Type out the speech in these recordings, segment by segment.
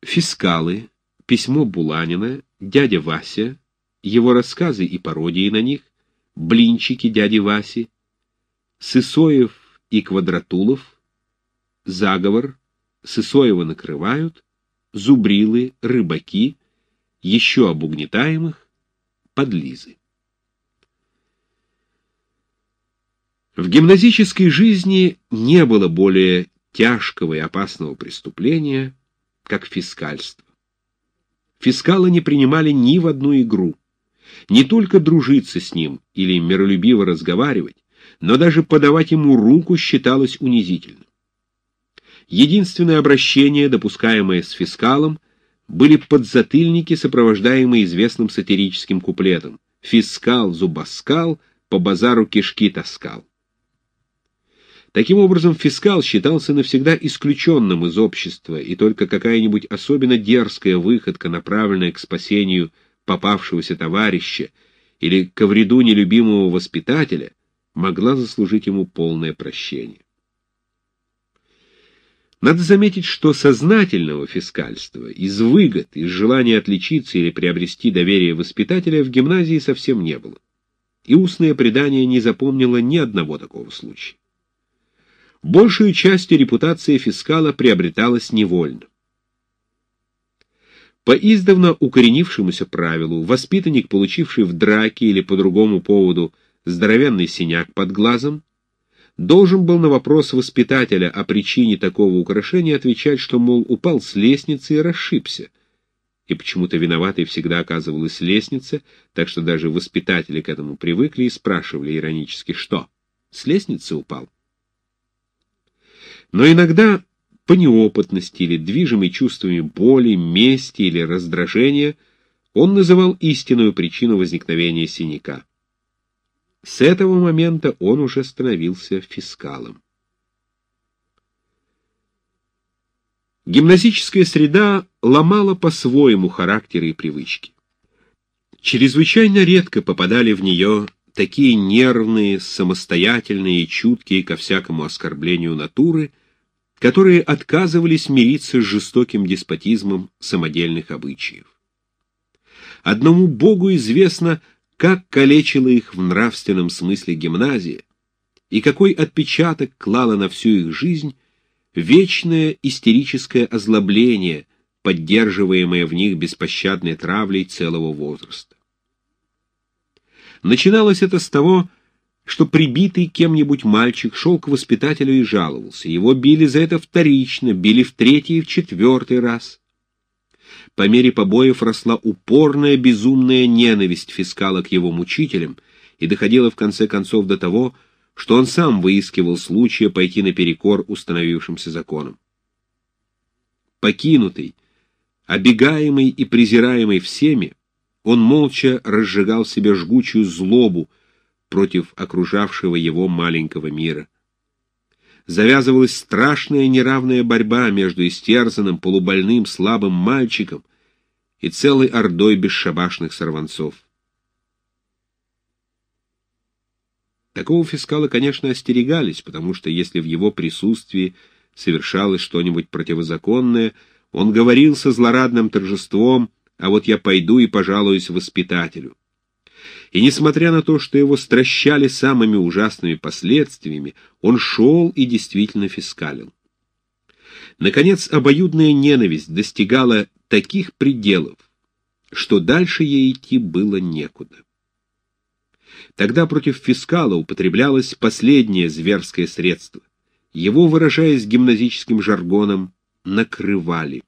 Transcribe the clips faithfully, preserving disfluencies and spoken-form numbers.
Фискалы, письмо Буланина, дядя Вася, его рассказы и пародии на них, блинчики дяди Васи, Сысоев и Квадратулов, заговор, Сысоева накрывают, зубрилы, рыбаки, еще об угнетаемых, подлизы. В гимназической жизни не было более тяжкого и опасного преступления, как фискальство. Фискалы не принимали ни в одну игру. Не только дружиться с ним или миролюбиво разговаривать, но даже подавать ему руку считалось унизительным. Единственное обращение, допускаемое с фискалом, были подзатыльники, сопровождаемые известным сатирическим куплетом: «Фискал зубоскал, по базару кишки таскал». Таким образом, фискал считался навсегда исключенным из общества, и только какая-нибудь особенно дерзкая выходка, направленная к спасению попавшегося товарища или ко вреду нелюбимого воспитателя, могла заслужить ему полное прощение. Надо заметить, что сознательного фискальства, из выгод, из желания отличиться или приобрести доверие воспитателя в гимназии совсем не было, и устное предание не запомнило ни одного такого случая. Большую частью репутация фискала приобреталась невольно. По издавна укоренившемуся правилу, воспитанник, получивший в драке или по другому поводу здоровенный синяк под глазом, должен был на вопрос воспитателя о причине такого украшения отвечать, что, мол, упал с лестницы и расшибся. И почему-то виноватой всегда оказывалась лестница, так что даже воспитатели к этому привыкли и спрашивали иронически: что, с лестницы упал? Но иногда, по неопытности или движимой чувствами боли, мести или раздражения, он называл истинную причину возникновения синяка. С этого момента он уже становился фискалом. Гимназическая среда ломала по-своему характеры и привычки. Чрезвычайно редко попадали в нее такие нервные, самостоятельные и чуткие ко всякому оскорблению натуры, которые отказывались мириться с жестоким деспотизмом самодельных обычаев. Одному Богу известно, как калечила их в нравственном смысле гимназия, и какой отпечаток клала на всю их жизнь вечное истерическое озлобление, поддерживаемое в них беспощадной травлей целого возраста. Начиналось это с того, что прибитый кем-нибудь мальчик шел к воспитателю и жаловался. Его били за это вторично, били в третий и в четвертый раз. По мере побоев росла упорная безумная ненависть фискала к его мучителям и доходила в конце концов до того, что он сам выискивал случая пойти наперекор установившимся законам. Покинутый, обегаемый и презираемый всеми, он молча разжигал в себе жгучую злобу против окружавшего его маленького мира. Завязывалась страшная неравная борьба между истерзанным, полубольным, слабым мальчиком и целой ордой бесшабашных сорванцов. Такого фискала, конечно, остерегались, потому что если в его присутствии совершалось что-нибудь противозаконное, он говорил со злорадным торжеством: «А вот я пойду и пожалуюсь воспитателю». И несмотря на то, что его стращали самыми ужасными последствиями, он шел и действительно фискалил. Наконец, обоюдная ненависть достигала таких пределов, что дальше ей идти было некуда. Тогда против фискала употреблялось последнее зверское средство. Его, выражаясь гимназическим жаргоном, накрывали.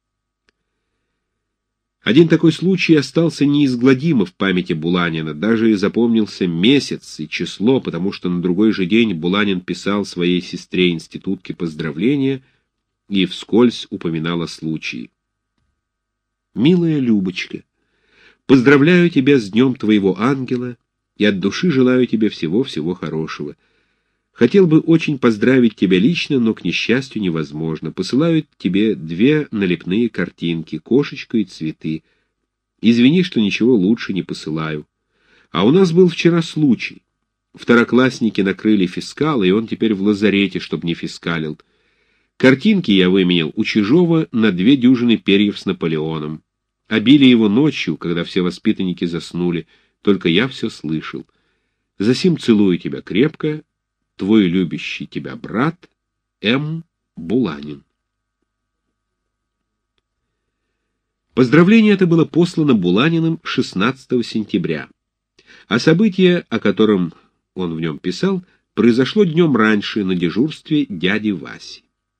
Один такой случай остался неизгладимо в памяти Буланина, даже и запомнился месяц и число, потому что на другой же день Буланин писал своей сестре-институтке поздравления и вскользь упоминал о случае. «Милая Любочка, поздравляю тебя с днем твоего ангела и от души желаю тебе всего-всего хорошего. Хотел бы очень поздравить тебя лично, но, к несчастью, невозможно. Посылаю тебе две налепные картинки, кошечку и цветы. Извини, что ничего лучше не посылаю. А у нас был вчера случай. Второклассники накрыли фискала, и он теперь в лазарете, чтоб не фискалил. Картинки я выменял у Чижова на две дюжины перьев с Наполеоном. Обили его ночью, когда все воспитанники заснули, только я все слышал. Засим целую тебя крепко, твой любящий тебя брат М. Буланин. Поздравление это было послано Буланиным шестнадцатого сентября, а событие, о котором он в нем писал, произошло днем раньше на дежурстве дяди Васи.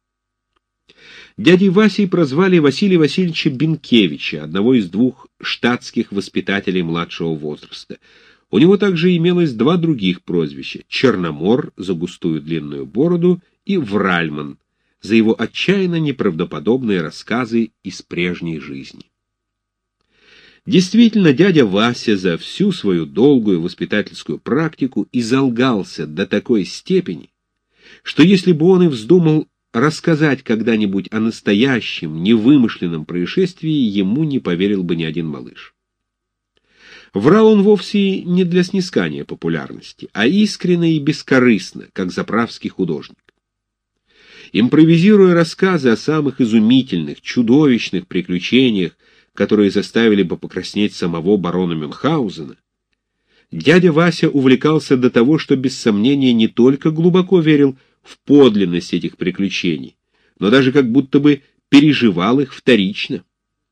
Дядей Васей прозвали Василия Васильевича Бенкевича, одного из двух штатских воспитателей младшего возраста. У него также имелось два других прозвища — Черномор за густую длинную бороду и Вральман за его отчаянно неправдоподобные рассказы из прежней жизни. Действительно, дядя Вася за всю свою долгую воспитательскую практику изолгался до такой степени, что если бы он и вздумал рассказать когда-нибудь о настоящем, невымышленном происшествии, ему не поверил бы ни один малыш. Врал он вовсе не для снискания популярности, а искренне и бескорыстно, как заправский художник. Импровизируя рассказы о самых изумительных, чудовищных приключениях, которые заставили бы покраснеть самого барона Мюнхгаузена, дядя Вася увлекался до того, что без сомнения не только глубоко верил в подлинность этих приключений, но даже как будто бы переживал их вторично.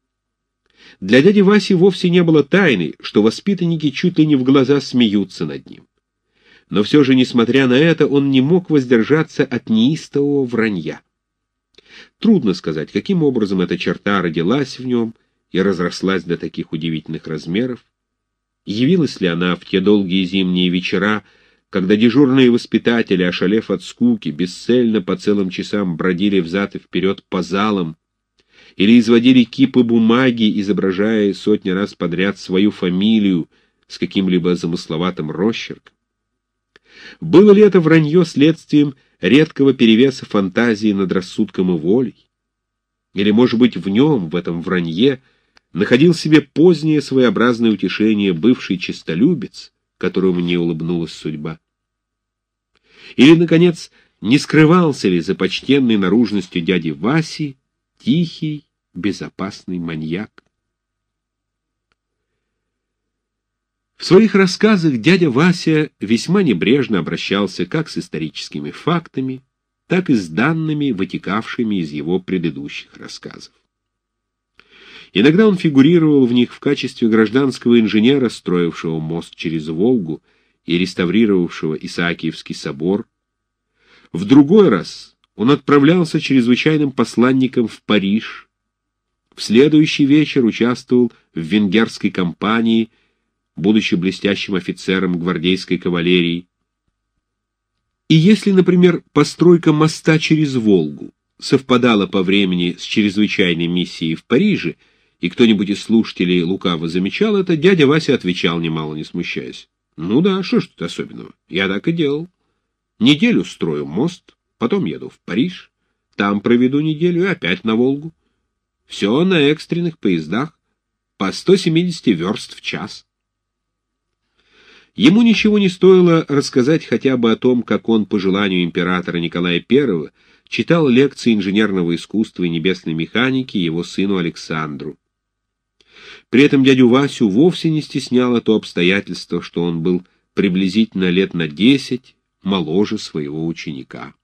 Для дяди Васи вовсе не было тайны, что воспитанники чуть ли не в глаза смеются над ним. Но все же, несмотря на это, он не мог воздержаться от неистового вранья. Трудно сказать, каким образом эта черта родилась в нем и разрослась до таких удивительных размеров. Явилась ли она в те долгие зимние вечера, когда дежурные воспитатели, ошалев от скуки, бесцельно по целым часам бродили взад и вперед по залам или изводили кипы бумаги, изображая сотни раз подряд свою фамилию с каким-либо замысловатым росчерком? Было ли это вранье следствием редкого перевеса фантазии над рассудком и волей? Или, может быть, в нем, в этом вранье, находил себе позднее своеобразное утешение бывший честолюбец, которому не улыбнулась судьба? Или, наконец, не скрывался ли за почтенной наружностью дяди Васи тихий, безопасный маньяк? В своих рассказах дядя Вася весьма небрежно обращался как с историческими фактами, так и с данными, вытекавшими из его предыдущих рассказов. Иногда он фигурировал в них в качестве гражданского инженера, строившего мост через Волгу и реставрировавшего Исаакиевский собор. В другой раз он отправлялся чрезвычайным посланником в Париж. В следующий вечер участвовал в венгерской кампании, будучи блестящим офицером гвардейской кавалерии. И если, например, постройка моста через Волгу совпадала по времени с чрезвычайной миссией в Париже, и кто-нибудь из слушателей лукаво замечал это, дядя Вася отвечал, немало не смущаясь: «Ну да, что ж тут особенного? Я так и делал. Неделю строю мост, потом еду в Париж, там проведу неделю и опять на Волгу. Все на экстренных поездах, по сто семьдесят верст в час». Ему ничего не стоило рассказать хотя бы о том, как он, по желанию императора Николая Первого, читал лекции инженерного искусства и небесной механики его сыну Александру. При этом дядю Васю вовсе не стесняло то обстоятельство, что он был приблизительно лет на десять моложе своего ученика.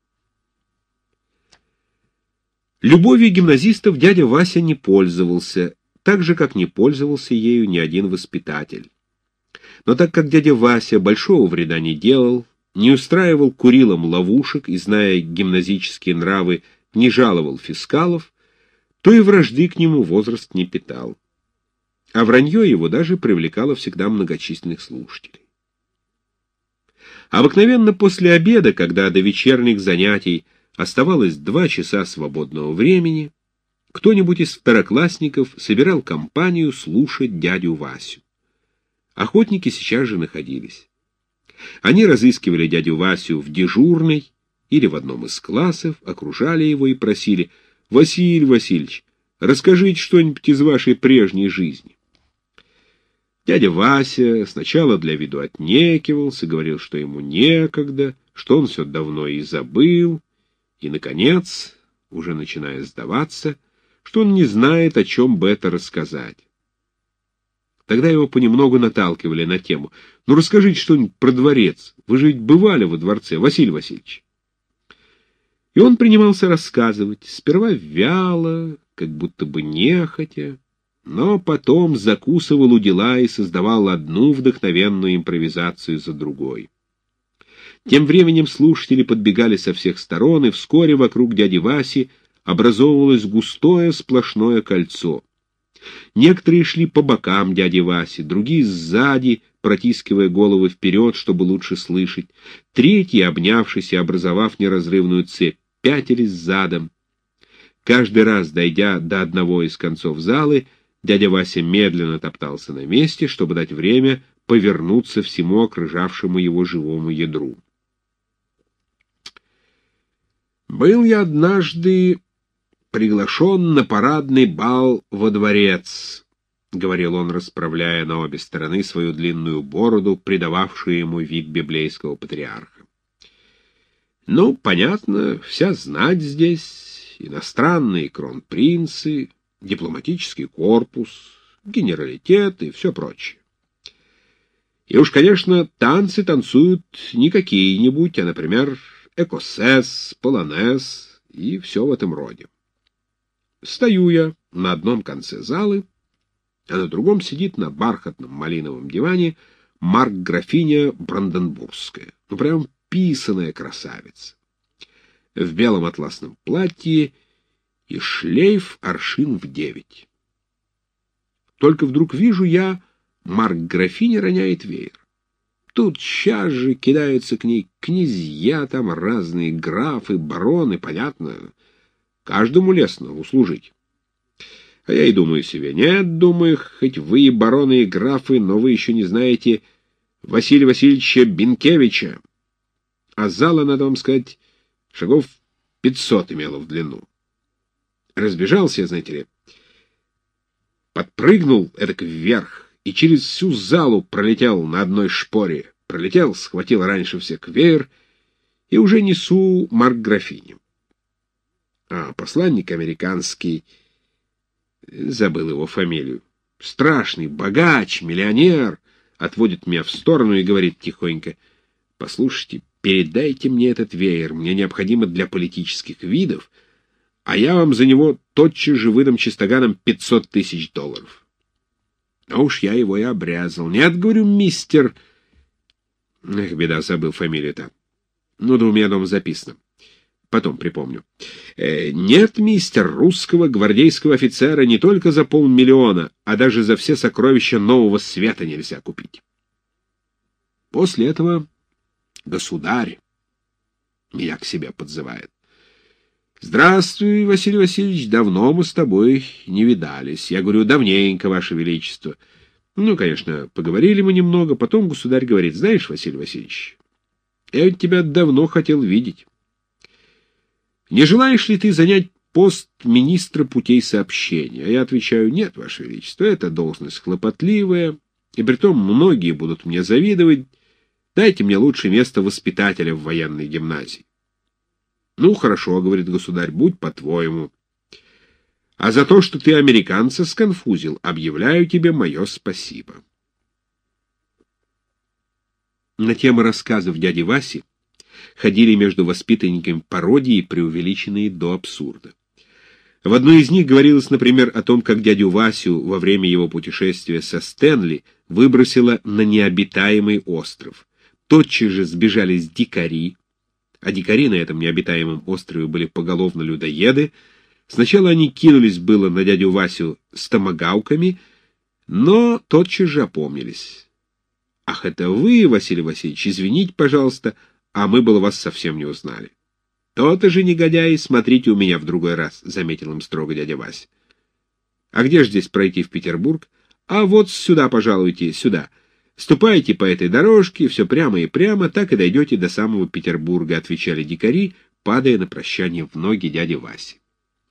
Любовью гимназистов дядя Вася не пользовался, так же, как не пользовался ею ни один воспитатель. Но так как дядя Вася большого вреда не делал, не устраивал курилам ловушек и, зная гимназические нравы, не жаловал фискалов, то и вражды к нему возраст не питал. А вранье его даже привлекало всегда многочисленных слушателей. Обыкновенно после обеда, когда до вечерних занятий оставалось два часа свободного времени, кто-нибудь из второклассников собирал компанию слушать дядю Васю. Охотники сейчас же находились. Они разыскивали дядю Васю в дежурной или в одном из классов, окружали его и просили: «Василий Васильевич, расскажите что-нибудь из вашей прежней жизни». Дядя Вася сначала для виду отнекивался, говорил, что ему некогда, что он все давно и забыл, и, наконец, уже начиная сдаваться, что он не знает, о чем бы это рассказать. Тогда его понемногу наталкивали на тему. «Ну, расскажите что-нибудь про дворец. Вы же ведь бывали во дворце, Василий Васильевич». И он принимался рассказывать, сперва вяло, как будто бы нехотя, но потом закусывал у дела и создавал одну вдохновенную импровизацию за другой. Тем временем слушатели подбегали со всех сторон, и вскоре вокруг дяди Васи образовывалось густое сплошное кольцо. Некоторые шли по бокам дяди Васи, другие сзади, протискивая головы вперед, чтобы лучше слышать. Третьи, обнявшись и образовав неразрывную цепь, пятились задом. Каждый раз, дойдя до одного из концов залы, дядя Вася медленно топтался на месте, чтобы дать время повернуться всему окружавшему его живому ядру. «Был я однажды приглашен на парадный бал во дворец», — говорил он, расправляя на обе стороны свою длинную бороду, придававшую ему вид библейского патриарха. «Ну, понятно, вся знать здесь, иностранные кронпринцы, дипломатический корпус, генералитет и все прочее. И уж, конечно, танцы танцуют не какие-нибудь, а, например, экосес, полонез и все в этом роде. Стою я на одном конце залы, а на другом сидит на бархатном малиновом диване марк-графиня Бранденбургская, ну прям писаная красавица, в белом атласном платье и шлейф аршин в девять. Только вдруг вижу я, марк-графиня роняет веер. Тут сейчас же кидаются к ней князья, там разные графы, бароны, понятно, каждому лестно услужить. А я и думаю себе, нет, думаю, хоть вы и бароны, и графы, но вы еще не знаете Василия Васильевича Бенкевича. А зала, надо вам сказать, шагов пятьсот имела в длину. Разбежался я, знаете ли, подпрыгнул эдак вверх и через всю залу пролетел на одной шпоре. Пролетел, схватил раньше всех веер и уже несу марк-графине. А посланник американский, забыл его фамилию, страшный богач, миллионер, отводит меня в сторону и говорит тихонько: «Послушайте, передайте мне этот веер, мне необходимо для политических видов, а я вам за него тотчас же выдам чистоганом пятьсот тысяч долларов». А уж я его и обрязал. Нет, говорю, мистер... Эх, беда, забыл фамилию-то. Ну да у меня дома записано. Потом припомню. Э, нет, мистер, русского гвардейского офицера не только за полмиллиона, а даже за все сокровища Нового Света нельзя купить. После этого государь меня к себе подзывает. «Здравствуй, Василий Васильевич, давно мы с тобой не видались». Я говорю: «Давненько, Ваше Величество». Ну, конечно, поговорили мы немного, потом государь говорит: «Знаешь, Василий Васильевич, я ведь тебя давно хотел видеть. Не желаешь ли ты занять пост министра путей сообщения?» А я отвечаю: «Нет, Ваше Величество, это должность хлопотливая, и притом многие будут мне завидовать. Дайте мне лучше место воспитателя в военной гимназии». «Ну, хорошо, — говорит государь, — будь по-твоему. А за то, что ты американца сконфузил, объявляю тебе мое спасибо». На темы рассказов дяди Васи ходили между воспитанниками пародии, преувеличенные до абсурда. В одной из них говорилось, например, о том, как дядю Васю во время его путешествия со Стэнли выбросило на необитаемый остров. Тотчас же сбежались дикари, а дикари на этом необитаемом острове были поголовно людоеды. Сначала они кинулись было на дядю Васю с томагавками, но тотчас же опомнились. «Ах, это вы, Василий Васильевич, извините, пожалуйста, а мы было вас совсем не узнали». «То-то же, негодяи, смотрите у меня в другой раз», — заметил им строго дядя Вася. «А где же здесь пройти в Петербург?» «А вот сюда, пожалуйте, сюда. Ступайте по этой дорожке, все прямо и прямо, так и дойдете до самого Петербурга», — отвечали дикари, падая на прощание в ноги дяди Васи.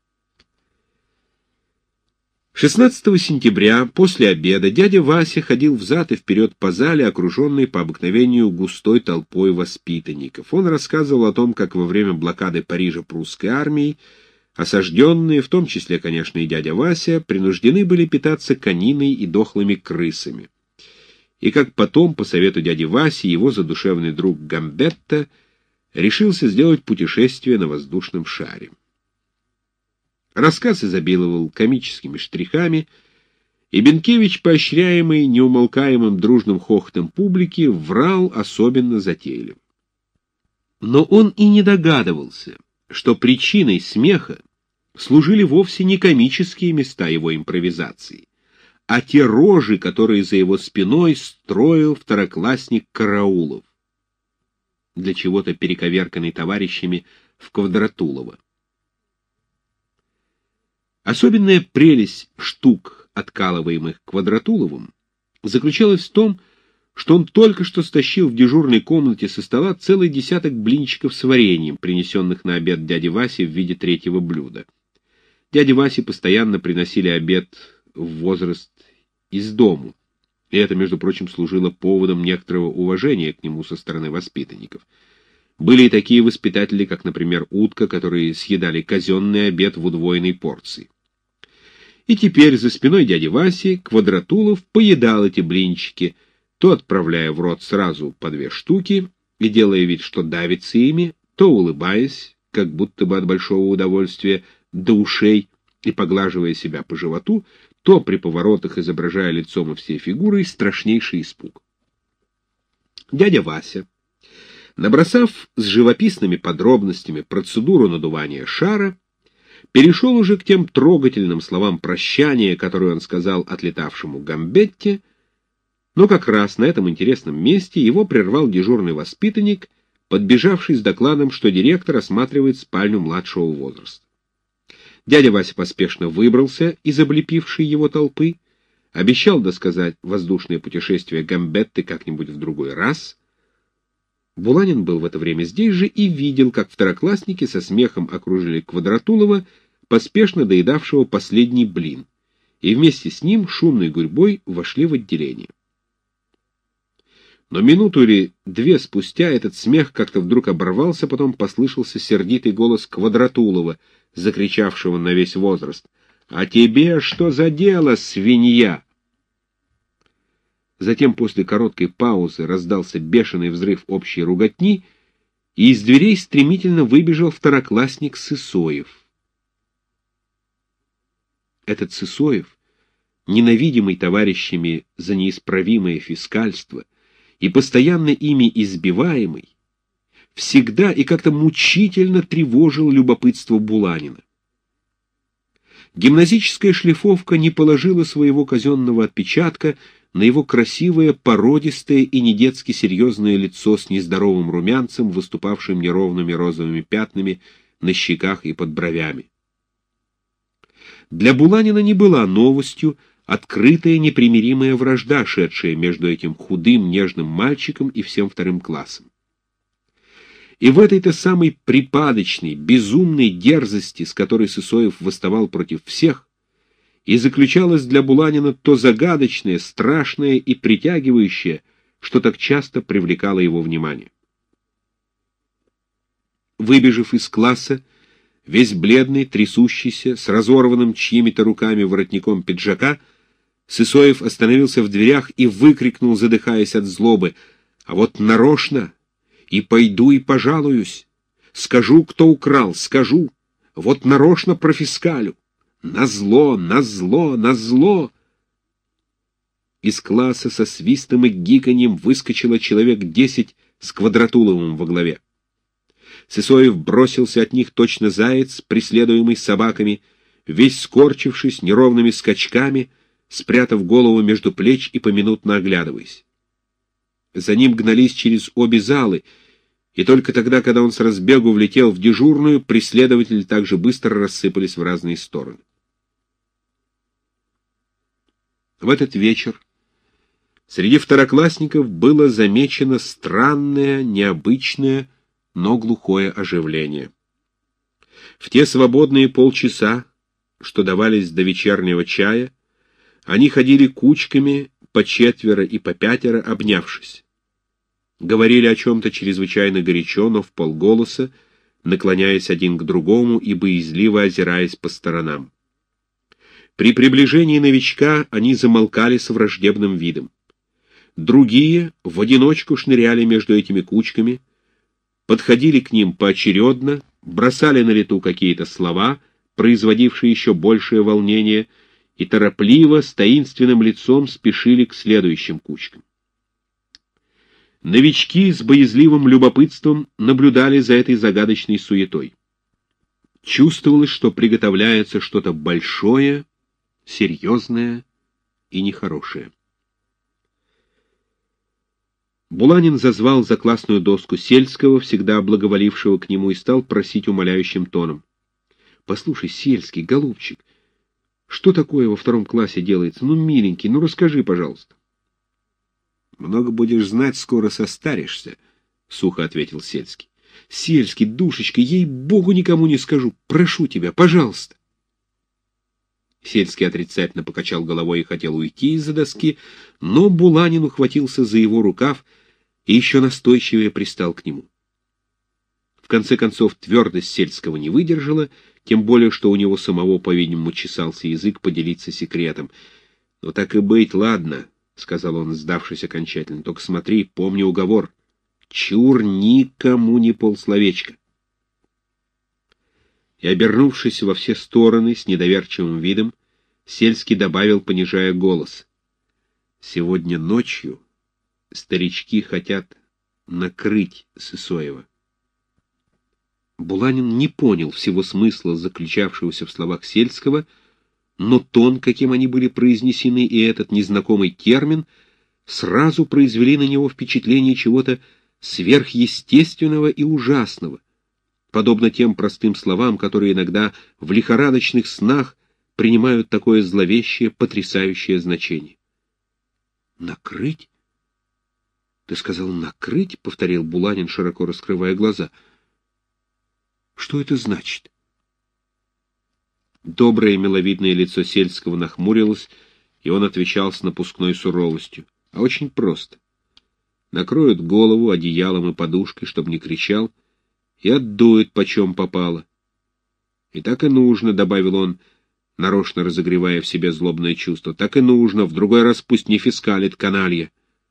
шестнадцатого сентября, после обеда, дядя Вася ходил взад и вперед по зале, окруженный по обыкновению густой толпой воспитанников. Он рассказывал о том, как во время блокады Парижа прусской армией Осажденные, в том числе, конечно, и дядя Вася, принуждены были питаться кониной и дохлыми крысами. И как потом, по совету дяди Васи, его задушевный друг Гамбетта решился сделать путешествие на воздушном шаре. Рассказ изобиловал комическими штрихами, и Бенкевич, поощряемый неумолкаемым дружным хохотом публики, врал особенно затейливо. Но он и не догадывался, что причиной смеха служили вовсе не комические места его импровизации, а те рожи, которые за его спиной строил второклассник Караулов, для чего-то перековерканный товарищами в Квадратулово. Особенная прелесть штук, откалываемых Квадратуловым, заключалась в том, что он только что стащил в дежурной комнате со стола целый десяток блинчиков с вареньем, принесенных на обед дяде Васе в виде третьего блюда. Дяде Васе постоянно приносили обед в возраст из дому, и это, между прочим, служило поводом некоторого уважения к нему со стороны воспитанников. Были и такие воспитатели, как, например, Утка, которые съедали казенный обед в удвоенной порции. И теперь за спиной дяди Васи Квадратулов поедал эти блинчики, то отправляя в рот сразу по две штуки и делая вид, что давится ими, то улыбаясь, как будто бы от большого удовольствия, до ушей, и поглаживая себя по животу, то при поворотах изображая лицом и всей фигурой страшнейший испуг. Дядя Вася, набросав с живописными подробностями процедуру надувания шара, перешел уже к тем трогательным словам прощания, которые он сказал отлетавшему Гамбетте, но как раз на этом интересном месте его прервал дежурный воспитанник, подбежавший с докладом, что директор осматривает спальню младшего возраста. Дядя Вася поспешно выбрался из облепившей его толпы, обещал досказать воздушное путешествие Гамбетты как-нибудь в другой раз. Буланин был в это время здесь же и видел, как второклассники со смехом окружили Квадратулова, поспешно доедавшего последний блин, и вместе с ним шумной гурьбой вошли в отделение. Но минуту или две спустя этот смех как-то вдруг оборвался, потом послышался сердитый голос Квадратулова, закричавшего на весь возраст: «А тебе что за дело, свинья?» Затем после короткой паузы раздался бешеный взрыв общей руготни, и из дверей стремительно выбежал второклассник Сысоев. Этот Сысоев, ненавидимый товарищами за неисправимое фискальство и постоянно ими избиваемый, всегда и как-то мучительно тревожил любопытство Буланина. Гимназическая шлифовка не положила своего казенного отпечатка на его красивое, породистое и недетски серьезное лицо с нездоровым румянцем, выступавшим неровными розовыми пятнами на щеках и под бровями. Для Буланина не была новостью открытая непримиримая вражда, шедшая между этим худым, нежным мальчиком и всем вторым классом. И в этой-то самой припадочной, безумной дерзости, с которой Сысоев восставал против всех, и заключалось для Буланина то загадочное, страшное и притягивающее, что так часто привлекало его внимание. Выбежав из класса, весь бледный, трясущийся, с разорванным чьими-то руками воротником пиджака, Сысоев остановился в дверях и выкрикнул, задыхаясь от злобы: «А вот нарочно! И пойду и пожалуюсь! Скажу, кто украл, скажу! Вот нарочно профискалю! Назло, назло, назло!» Из класса со свистом и гиканьем выскочило человек десять с Квадратуловым во главе. Сысоев бросился от них точно заяц, преследуемый собаками, весь скорчившись неровными скачками, спрятав голову между плеч и поминутно оглядываясь. За ним гнались через обе залы, и только тогда, когда он с разбегу влетел в дежурную, преследователи так же быстро рассыпались в разные стороны. В этот вечер среди второклассников было замечено странное, необычное, но глухое оживление. В те свободные полчаса, что давались до вечернего чая, они ходили кучками, по четверо и по пятеро, обнявшись. Говорили о чем-то чрезвычайно горячо, но вполголоса, наклоняясь один к другому и боязливо озираясь по сторонам. При приближении новичка они замолкали с враждебным видом. Другие в одиночку шныряли между этими кучками, подходили к ним поочередно, бросали на лету какие-то слова, производившие еще большее волнение, и торопливо, с таинственным лицом спешили к следующим кучкам. Новички с боязливым любопытством наблюдали за этой загадочной суетой. Чувствовалось, что приготовляется что-то большое, серьезное и нехорошее. Буланин зазвал за классную доску Сельского, всегда благоволившего к нему, и стал просить умоляющим тоном: «Послушай, Сельский, голубчик, что такое во втором классе делается? Ну, миленький, ну расскажи, пожалуйста». «Много будешь знать, скоро состаришься», — сухо ответил Сельский. «Сельский, душечка, ей-богу, никому не скажу. Прошу тебя, пожалуйста». Сельский отрицательно покачал головой и хотел уйти из-за доски, но Буланин ухватился за его рукав и еще настойчивее пристал к нему. В конце концов, твердость Сельского не выдержала, тем более, что у него самого, по-видимому, чесался язык поделиться секретом. «Ну так и быть, ладно», — сказал он, сдавшись окончательно, — «только смотри, помни уговор. Чур никому ни полсловечка». И, обернувшись во все стороны с недоверчивым видом, Сельский добавил, понижая голос: «Сегодня ночью старички хотят накрыть Сысоева». Буланин не понял всего смысла, заключавшегося в словах Сельского, но тон, каким они были произнесены, и этот незнакомый термин сразу произвели на него впечатление чего-то сверхъестественного и ужасного, подобно тем простым словам, которые иногда в лихорадочных снах принимают такое зловещее, потрясающее значение. «Накрыть? Ты сказал накрыть?» — повторил Буланин, широко раскрывая глаза. «Что это значит?» Доброе миловидное лицо Сельского нахмурилось, и он отвечал с напускной суровостью: «А очень просто. Накроют голову одеялом и подушкой, чтобы не кричал, и отдует, почем попало. И так и нужно», — добавил он, нарочно разогревая в себе злобное чувство, — «так и нужно, в другой раз пусть не фискалит, каналья».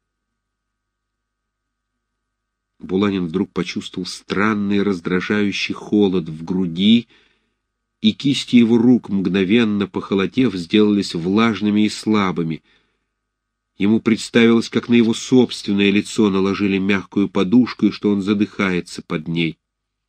Буланин вдруг почувствовал странный раздражающий холод в груди, и кисти его рук, мгновенно похолодев, сделались влажными и слабыми. Ему представилось, как на его собственное лицо наложили мягкую подушку, и что он задыхается под ней.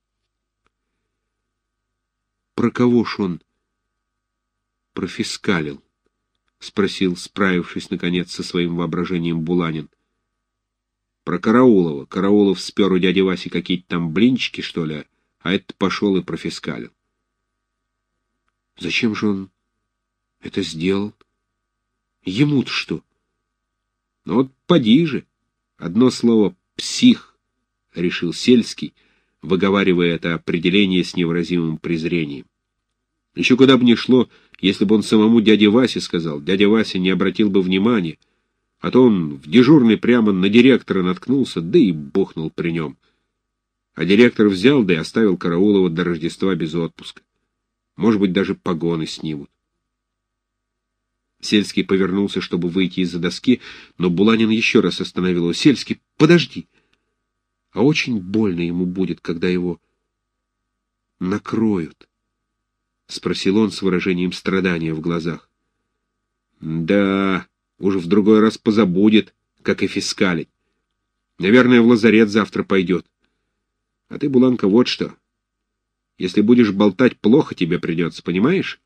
«Про кого ж он профискалил?» — спросил, справившись, наконец, со своим воображением, Буланин. «Про Караулова. Караулов спер у дяди Васи какие-то там блинчики, что ли, а этот пошел и профискалил». «Зачем же он это сделал? Ему-то что?» «Ну вот поди же. Одно слово — псих», — решил Сельский, выговаривая это определение с невыразимым презрением. Еще куда бы ни шло, если бы он самому дяде Васе сказал, дядя Вася не обратил бы внимания, а то он в дежурный прямо на директора наткнулся, да и бухнул при нем. А директор взял, да и оставил Караулова до Рождества без отпуска. Может быть, даже погоны снимут. Сельский повернулся, чтобы выйти из-за доски, но Буланин еще раз остановил его. «Сельский, подожди! А очень больно ему будет, когда его накроют», — спросил он с выражением страдания в глазах. «Да, уже в другой раз позабудет, как и фискалить. Наверное, в лазарет завтра пойдет. А ты, Буланка, вот что. Если будешь болтать, плохо тебе придется, понимаешь?»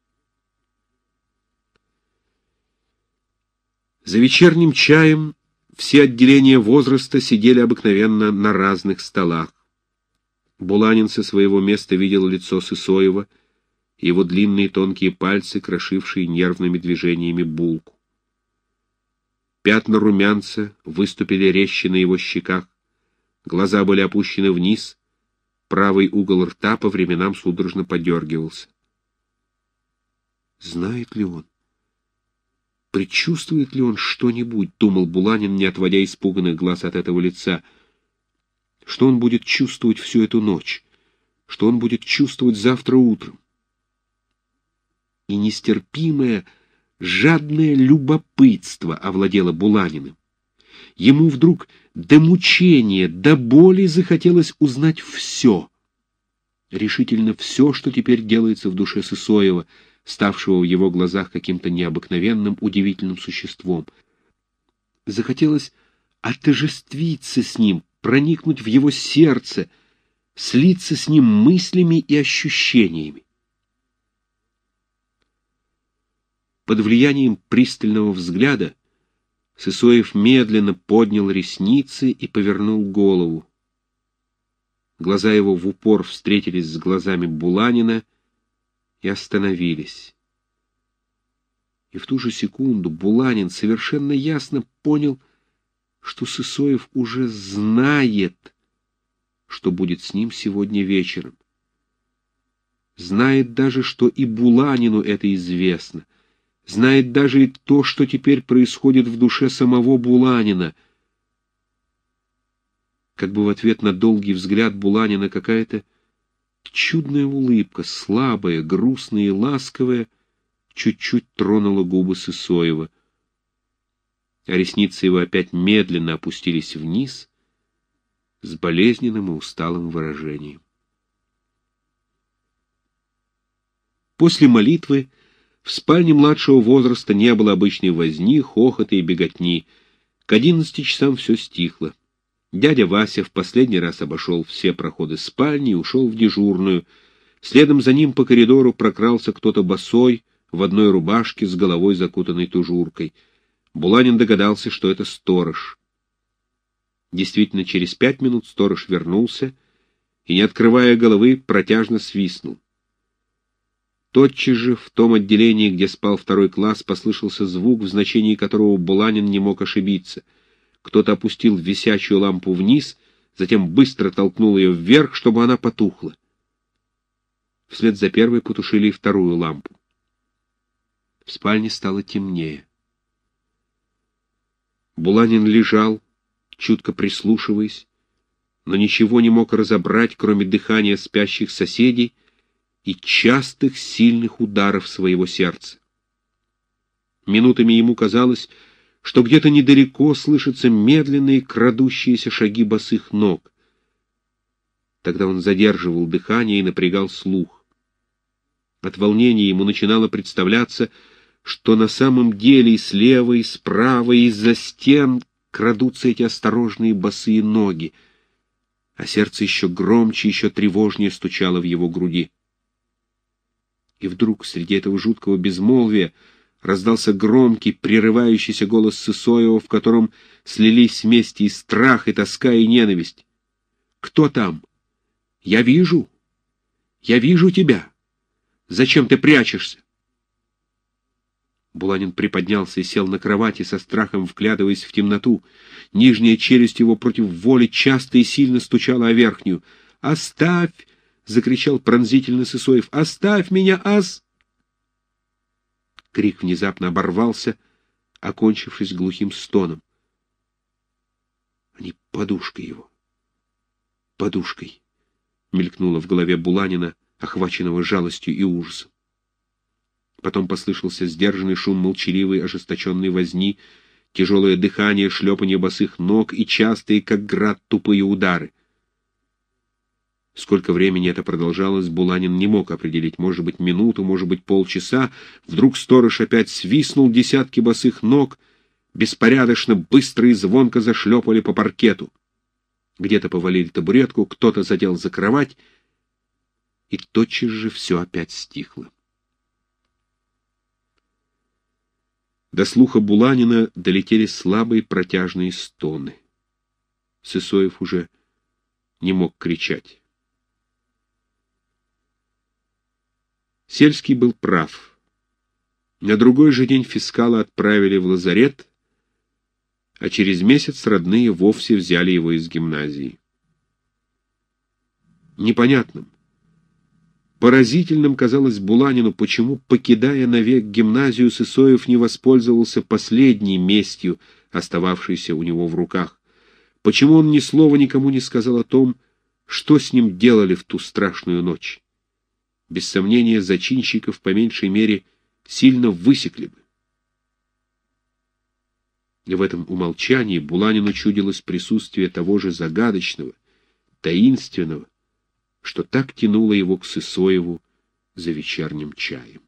За вечерним чаем все отделения возраста сидели обыкновенно на разных столах. Буланин со своего места видел лицо Сысоева и его длинные тонкие пальцы, крошившие нервными движениями булку. Пятна румянца выступили резче на его щеках, глаза были опущены вниз, правый угол рта по временам судорожно подергивался. Знает ли он? Предчувствует ли он что-нибудь, думал Буланин, не отводя испуганных глаз от этого лица. Что он будет чувствовать всю эту ночь? что он будет чувствовать завтра утром. И нестерпимое, жадное любопытство овладело Буланиным. Ему вдруг до мучения, до боли захотелось узнать все. Решительно все, что теперь делается в душе Сысоева, ставшего в его глазах каким-то необыкновенным, удивительным существом. Захотелось отождествиться с ним, проникнуть в его сердце, слиться с ним мыслями и ощущениями. Под влиянием пристального взгляда Сысоев медленно поднял ресницы и повернул голову. Глаза его в упор встретились с глазами Буланина и остановились. И в ту же секунду Буланин совершенно ясно понял, что Сысоев уже знает, что будет с ним сегодня вечером. Знает даже, что и Буланину это известно. Знает даже и то, что теперь происходит в душе самого Буланина. Как бы в ответ на долгий взгляд Буланина какая-то чудная улыбка, слабая, грустная и ласковая, чуть-чуть тронула губы Сысоева, а ресницы его опять медленно опустились вниз с болезненным и усталым выражением. После молитвы в спальне младшего возраста не было обычной возни, хохота и беготни. К одиннадцати часам все стихло. Дядя Вася в последний раз обошел все проходы спальни и ушел в дежурную. Следом за ним по коридору прокрался кто-то босой, в одной рубашке с головой закутанной тужуркой. Буланин догадался, что это сторож. Действительно, через пять минут сторож вернулся и, не открывая головы, протяжно свистнул. Тотчас же в том отделении, где спал второй класс, послышался звук, в значении которого Буланин не мог ошибиться. Кто-то опустил висячую лампу вниз, затем быстро толкнул ее вверх, чтобы она потухла. Вслед за первой потушили и вторую лампу. В спальне стало темнее. Буланин лежал, чутко прислушиваясь, но ничего не мог разобрать, кроме дыхания спящих соседей и частых сильных ударов своего сердца. Минутами ему казалось, что где-то недалеко слышатся медленные крадущиеся шаги босых ног. Тогда он задерживал дыхание и напрягал слух. От волнения ему начинало представляться, что на самом деле и слева, и справа, и из-за стен крадутся эти осторожные босые ноги, а сердце еще громче, еще тревожнее стучало в его груди. И вдруг среди этого жуткого безмолвия раздался громкий, прерывающийся голос Сысоева, в котором слились вместе и страх, и тоска, и ненависть. «Кто там? Я вижу! Я вижу тебя! Зачем ты прячешься?» Буланин приподнялся и сел на кровати, со страхом вглядываясь в темноту. Нижняя челюсть его против воли часто и сильно стучала о верхнюю. «Оставь!» — закричал пронзительно Сысоев. «Оставь меня, ас!» Крик внезапно оборвался, окончившись глухим стоном. Они подушкой его. Подушкой. Мелькнуло в голове Буланина, охваченного жалостью и ужасом. Потом послышался сдержанный шум молчаливой, ожесточенной возни, тяжелое дыхание, шлепанье босых ног и частые, как град, тупые удары. Сколько времени это продолжалось, Буланин не мог определить. Может быть, минуту, может быть, полчаса. Вдруг сторож опять свистнул, десятки босых ног беспорядочно, быстро и звонко зашлепали по паркету. Где-то повалили табуретку, кто-то задел за кровать, и тотчас же все опять стихло. До слуха Буланина долетели слабые протяжные стоны. Сысоев уже не мог кричать. Сельский был прав. На другой же день фискала отправили в лазарет, а через месяц родные вовсе взяли его из гимназии. Непонятным, поразительным казалось Буланину, почему, покидая навек гимназию, Сысоев не воспользовался последней местью, остававшейся у него в руках. Почему он ни слова никому не сказал о том, что с ним делали в ту страшную ночь. Без сомнения, зачинщиков по меньшей мере сильно высекли бы. И в этом умолчании Буланину чудилось присутствие того же загадочного, таинственного, что так тянуло его к Сысоеву за вечерним чаем.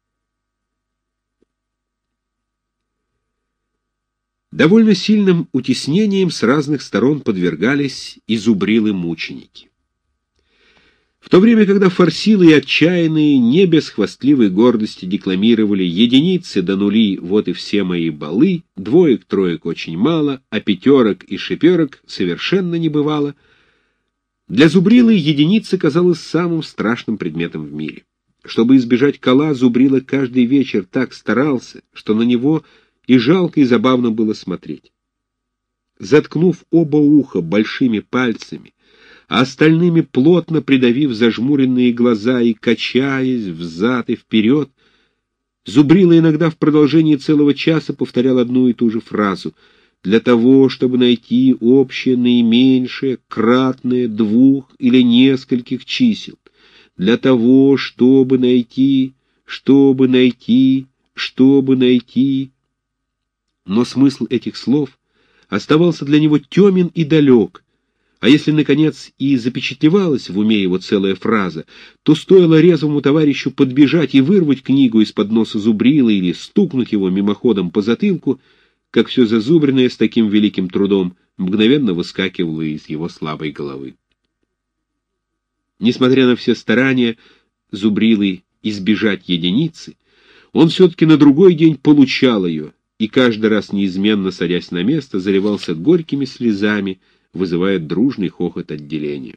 Довольно сильным утеснением с разных сторон подвергались и зубрилы-мученики. В то время, когда форсилы и отчаянные не без хвастливой гордости декламировали единицы до нули, вот и все мои балы, двоек-троек очень мало, а пятерок и шеперок совершенно не бывало, для зубрилы единица казалась самым страшным предметом в мире. Чтобы избежать кола, зубрила каждый вечер так старался, что на него и жалко, и забавно было смотреть. Заткнув оба уха большими пальцами, а остальными плотно придавив зажмуренные глаза и качаясь взад и вперед, зубрила иногда в продолжении целого часа повторял одну и ту же фразу: «Для того, чтобы найти общее наименьшее, кратное двух или нескольких чисел, для того, чтобы найти, чтобы найти, чтобы найти». Но смысл этих слов оставался для него темен и далек, а если, наконец, и запечатлевалась в уме его целая фраза, то стоило резвому товарищу подбежать и вырвать книгу из-под носа зубрила или стукнуть его мимоходом по затылку, как все зазубренное с таким великим трудом мгновенно выскакивало из его слабой головы. Несмотря на все старания зубрилы избежать единицы, он все-таки на другой день получал ее, и каждый раз, неизменно садясь на место, заливался горькими слезами, вызывая дружный хохот отделения.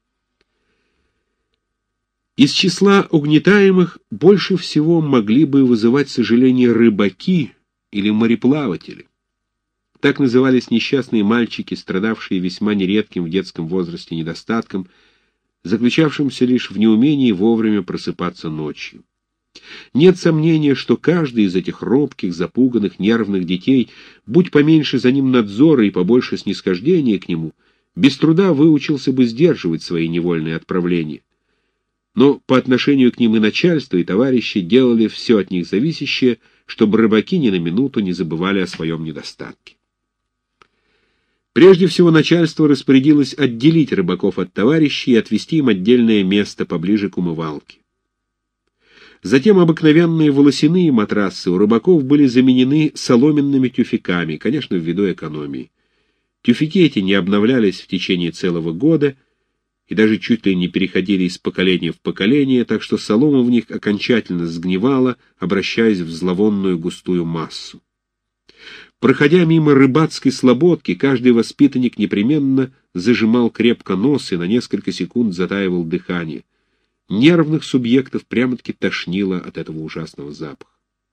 Из числа угнетаемых больше всего могли бы вызывать сожаление рыбаки или мореплаватели. Так назывались несчастные мальчики, страдавшие весьма нередким в детском возрасте недостатком, заключавшимся лишь в неумении вовремя просыпаться ночью. Нет сомнения, что каждый из этих робких, запуганных, нервных детей, будь поменьше за ним надзора и побольше снисхождения к нему, без труда выучился бы сдерживать свои невольные отправления. Но по отношению к ним и начальство, и товарищи делали все от них зависящее, чтобы рыбаки ни на минуту не забывали о своем недостатке. Прежде всего начальство распорядилось отделить рыбаков от товарищей и отвести им отдельное место поближе к умывалке. Затем обыкновенные волосяные матрасы у рыбаков были заменены соломенными тюфяками, конечно, ввиду экономии. Тюфяки эти не обновлялись в течение целого года и даже чуть ли не переходили из поколения в поколение, так что солома в них окончательно сгнивала, обращаясь в зловонную густую массу. Проходя мимо рыбацкой слободки, каждый воспитанник непременно зажимал крепко нос и на несколько секунд затаивал дыхание. Нервных субъектов прямо-таки тошнило от этого ужасного запаха.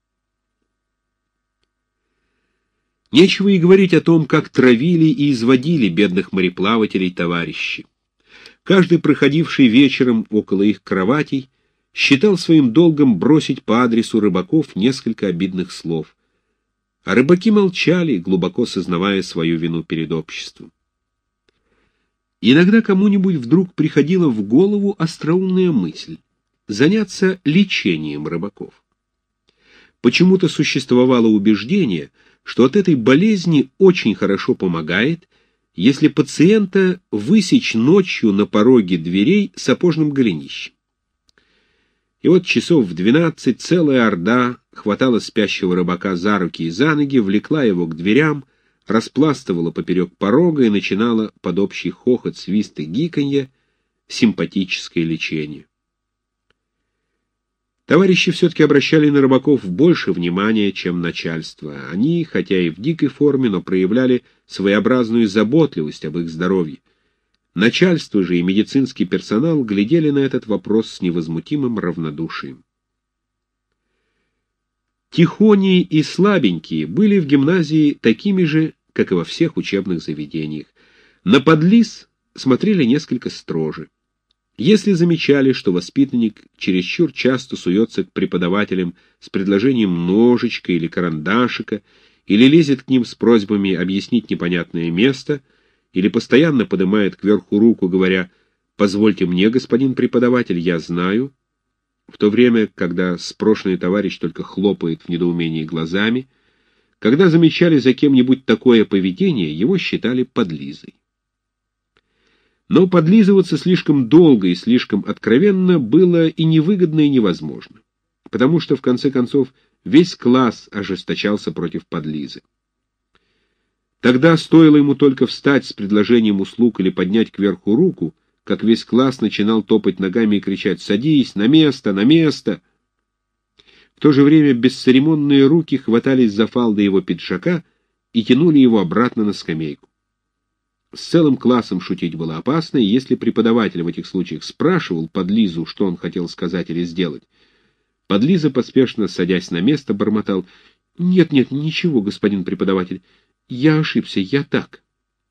Нечего и говорить о том, как травили и изводили бедных мореплавателей товарищи. Каждый, проходивший вечером около их кроватей, считал своим долгом бросить по адресу рыбаков несколько обидных слов. А рыбаки молчали, глубоко сознавая свою вину перед обществом. Иногда кому-нибудь вдруг приходила в голову остроумная мысль — заняться лечением рыбаков. Почему-то существовало убеждение, что от этой болезни очень хорошо помогает, если пациента высечь ночью на пороге дверей сапожным голенищем. И вот часов в двенадцать целая орда хватала спящего рыбака за руки и за ноги, влекла его к дверям, распластывала поперек порога и начинала под общий хохот, свист и гиканье симпатическое лечение. Товарищи все-таки обращали на рыбаков больше внимания, чем начальство. Они, хотя и в дикой форме, но проявляли своеобразную заботливость об их здоровье. Начальство же и медицинский персонал глядели на этот вопрос с невозмутимым равнодушием. Тихони и слабенькие были в гимназии такими же, как и во всех учебных заведениях. На подлиз смотрели несколько строже. Если замечали, что воспитанник чересчур часто суется к преподавателям с предложением ножичка или карандашика, или лезет к ним с просьбами объяснить непонятное место, или постоянно поднимает кверху руку, говоря: Позвольте мне, господин преподаватель, я знаю. В то время, когда спрошенный товарищ только хлопает в недоумении глазами, когда замечали за кем-нибудь такое поведение, его считали подлизой. Но подлизываться слишком долго и слишком откровенно было и невыгодно, и невозможно, потому что, в конце концов, весь класс ожесточался против подлизы. Тогда стоило ему только встать с предложением услуг или поднять кверху руку, как весь класс начинал топать ногами и кричать «Садись! На место! На место!». В то же время бесцеремонные руки хватались за фалды его пиджака и тянули его обратно на скамейку. С целым классом шутить было опасно, и если преподаватель в этих случаях спрашивал подлизу, что он хотел сказать или сделать, подлиза, поспешно садясь на место, бормотал «Нет-нет, ничего, господин преподаватель, я ошибся, я так».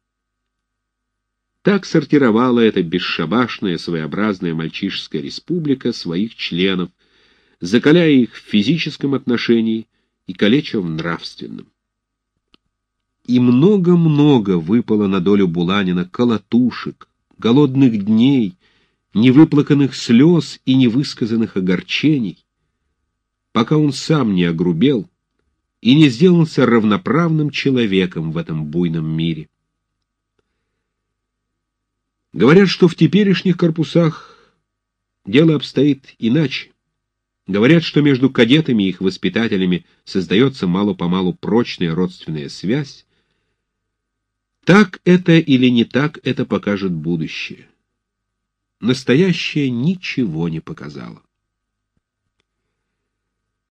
Так сортировала эта бесшабашная, своеобразная мальчишеская республика своих членов, закаляя их в физическом отношении и калеча в нравственном. И много-много выпало на долю Буланина колотушек, голодных дней, невыплаканных слез и невысказанных огорчений, пока он сам не огрубел и не сделался равноправным человеком в этом буйном мире. Говорят, что в теперешних корпусах дело обстоит иначе. Говорят, что между кадетами и их воспитателями создается мало-помалу прочная родственная связь. Так это или не так, это покажет будущее. Настоящее ничего не показало.